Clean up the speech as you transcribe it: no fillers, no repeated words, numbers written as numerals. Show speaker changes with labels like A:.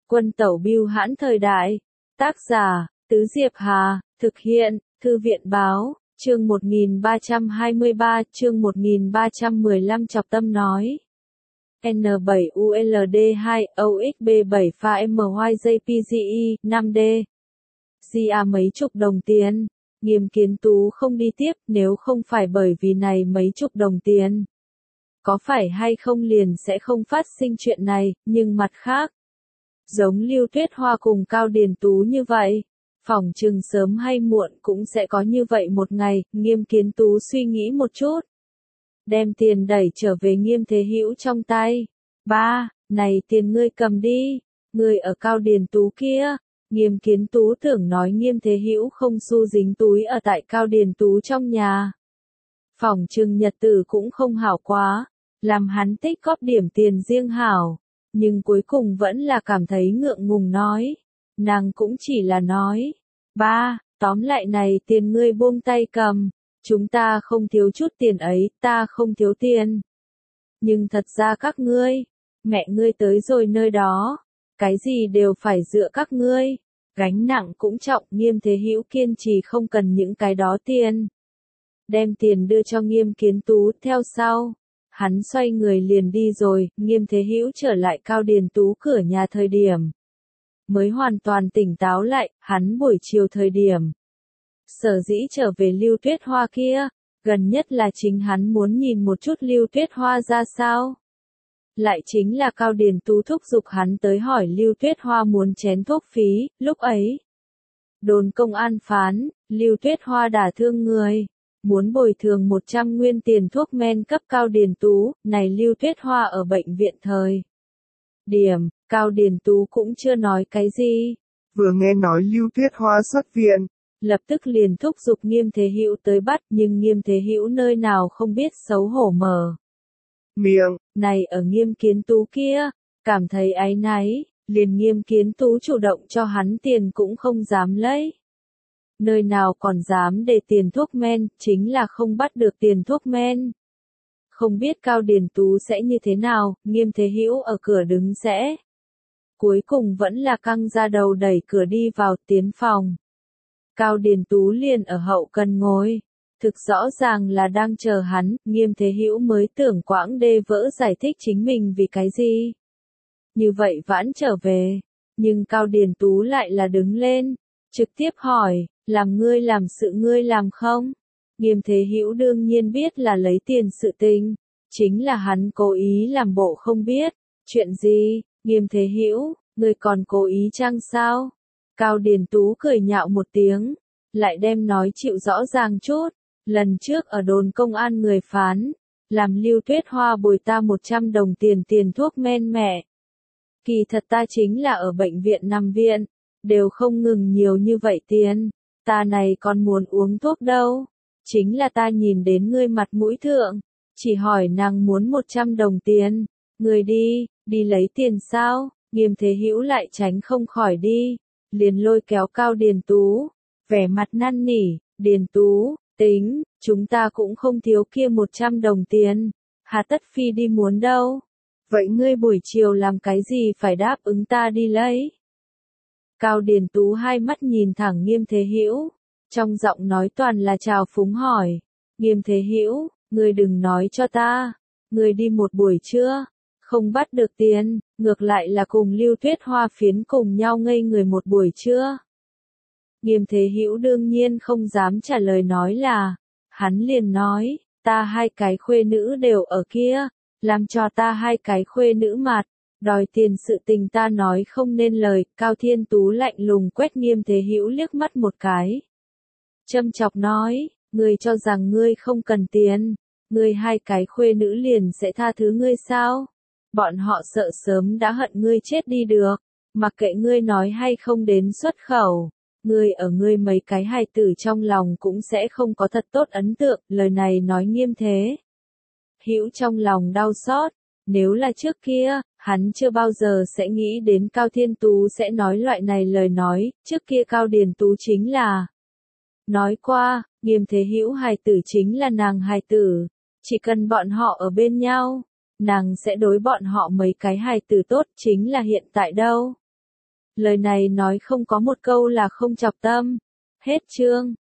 A: Quân tẩu bưu hãn thời đại. Tác giả, Tứ Diệp Hà, thực hiện, Thư viện Báo, chương 1323, chương 1315 Chọc Tâm nói. N7ULD2, OXB7 pha MYJPGE, 5D. GA mấy chục đồng tiền. Nghiêm Kiến Tú không đi tiếp nếu không phải bởi vì này mấy chục đồng tiền. Có phải hay không liền sẽ không phát sinh chuyện này, nhưng mặt khác. Giống Lưu Tuyết Hoa cùng Cao Điền Tú như vậy. Phỏng chừng sớm hay muộn cũng sẽ có như vậy một ngày, Nghiêm Kiến Tú suy nghĩ một chút. Đem tiền đẩy trở về Nghiêm Thế Hữu trong tay. Ba, này tiền ngươi cầm đi, ngươi ở Cao Điền Tú kia. Nghiêm Kiến Tú tưởng nói Nghiêm Thế Hữu không xu dính túi ở tại Cao Điền Tú trong nhà. Phỏng chừng nhật tử cũng không hảo quá, làm hắn tích góp điểm tiền riêng hảo, nhưng cuối cùng vẫn là cảm thấy ngượng ngùng nói. Nàng cũng chỉ là nói, ba, tóm lại này tiền ngươi buông tay cầm, chúng ta không thiếu chút tiền ấy, ta không thiếu tiền. Nhưng thật ra các ngươi, mẹ ngươi tới rồi nơi đó, cái gì đều phải dựa các ngươi, gánh nặng cũng trọng. Nghiêm Thế Hữu kiên trì không cần những cái đó tiền. Đem tiền đưa cho Nghiêm Kiến Tú theo sau. Hắn xoay người liền đi rồi, Nghiêm Thế Hữu trở lại Cao Điền Tú cửa nhà thời điểm. Mới hoàn toàn tỉnh táo lại, hắn buổi chiều thời điểm. Sở dĩ trở về Lưu Tuyết Hoa kia, gần nhất là chính hắn muốn nhìn một chút Lưu Tuyết Hoa ra sao. Lại chính là Cao Điền Tú thúc giục hắn tới hỏi Lưu Tuyết Hoa muốn chén thuốc phí, lúc ấy. Đồn công an phán, Lưu Tuyết Hoa đả thương người. Muốn bồi thường 100 nguyên tiền thuốc men cấp Cao Điền Tú, này Lưu Tuyết Hoa ở bệnh viện thời điểm, Cao Điền Tú cũng chưa nói cái gì.
B: Vừa nghe nói Lưu Tuyết Hoa xuất viện,
A: lập tức liền thúc giục Nghiêm Thế Hữu tới bắt, nhưng Nghiêm Thế Hữu nơi nào không biết xấu hổ mở
B: miệng,
A: này ở Nghiêm Kiến Tú kia, cảm thấy áy náy, liền Nghiêm Kiến Tú chủ động cho hắn tiền cũng không dám lấy. Nơi nào còn dám để tiền thuốc men, chính là không bắt được tiền thuốc men. Không biết Cao Điền Tú sẽ như thế nào, Nghiêm Thế Hữu ở cửa đứng sẽ. Cuối cùng vẫn là căng ra đầu đẩy cửa đi vào tiến phòng. Cao Điền Tú liền ở hậu cần ngồi. Thực rõ ràng là đang chờ hắn, Nghiêm Thế Hữu mới tưởng quãng đê vỡ giải thích chính mình vì cái gì. Như vậy vãn trở về, nhưng Cao Điền Tú lại là đứng lên, trực tiếp hỏi, làm ngươi làm sự ngươi làm không? Nghiêm Thế Hữu đương nhiên biết là lấy tiền sự tình, chính là hắn cố ý làm bộ không biết, chuyện gì, Nghiêm Thế Hữu, ngươi còn cố ý chăng sao? Cao Điền Tú cười nhạo một tiếng, lại đem nói chịu rõ ràng chút. Lần trước ở đồn công an người phán, làm Lưu Tuyết Hoa bồi ta 100 đồng tiền thuốc men mẹ. Kỳ thật ta chính là ở bệnh viện nằm viện, đều không ngừng nhiều như vậy tiền, ta này còn muốn uống thuốc đâu. Chính là ta nhìn đến ngươi mặt mũi thượng, chỉ hỏi nàng muốn 100 đồng tiền, ngươi đi lấy tiền sao? Nghiêm Thế Hữu lại tránh không khỏi đi, liền lôi kéo Cao Điền Tú, vẻ mặt năn nỉ, Điền Tú. Tính, chúng ta cũng không thiếu kia 100 đồng tiền, hà tất phi đi muốn đâu. Vậy ngươi buổi chiều làm cái gì phải đáp ứng ta đi lấy? Cao Điền Tú hai mắt nhìn thẳng Nghiêm Thế Hữu, trong giọng nói toàn là trào phúng hỏi. Nghiêm Thế Hữu, ngươi đừng nói cho ta, ngươi đi một buổi trưa, không bắt được tiền, ngược lại là cùng Lưu Tuyết Hoa phiến cùng nhau ngây người một buổi trưa. Nghiêm Thế Hữu đương nhiên không dám trả lời nói là, hắn liền nói, ta hai cái khuê nữ đều ở kia, làm cho ta hai cái khuê nữ mặt, đòi tiền sự tình ta nói không nên lời. Cao Thiên Tú lạnh lùng quét Nghiêm Thế Hữu liếc mắt một cái. Châm chọc nói, ngươi cho rằng ngươi không cần tiền, ngươi hai cái khuê nữ liền sẽ tha thứ ngươi sao? Bọn họ sợ sớm đã hận ngươi chết đi được, mặc kệ ngươi nói hay không đến xuất khẩu. Ngươi ở ngươi mấy cái hài tử trong lòng cũng sẽ không có thật tốt ấn tượng, lời này nói Nghiêm Thế Hữu trong lòng đau xót, nếu là trước kia, hắn chưa bao giờ sẽ nghĩ đến Cao Thiên Tú sẽ nói loại này lời nói, trước kia Cao Điền Tú chính là nói qua, Nghiêm Thế Hữu hài tử chính là nàng hài tử, chỉ cần bọn họ ở bên nhau, nàng sẽ đối bọn họ mấy cái hài tử tốt, chính là hiện tại đâu. Lời này nói không có một câu là không chọc tâm. Hết chương.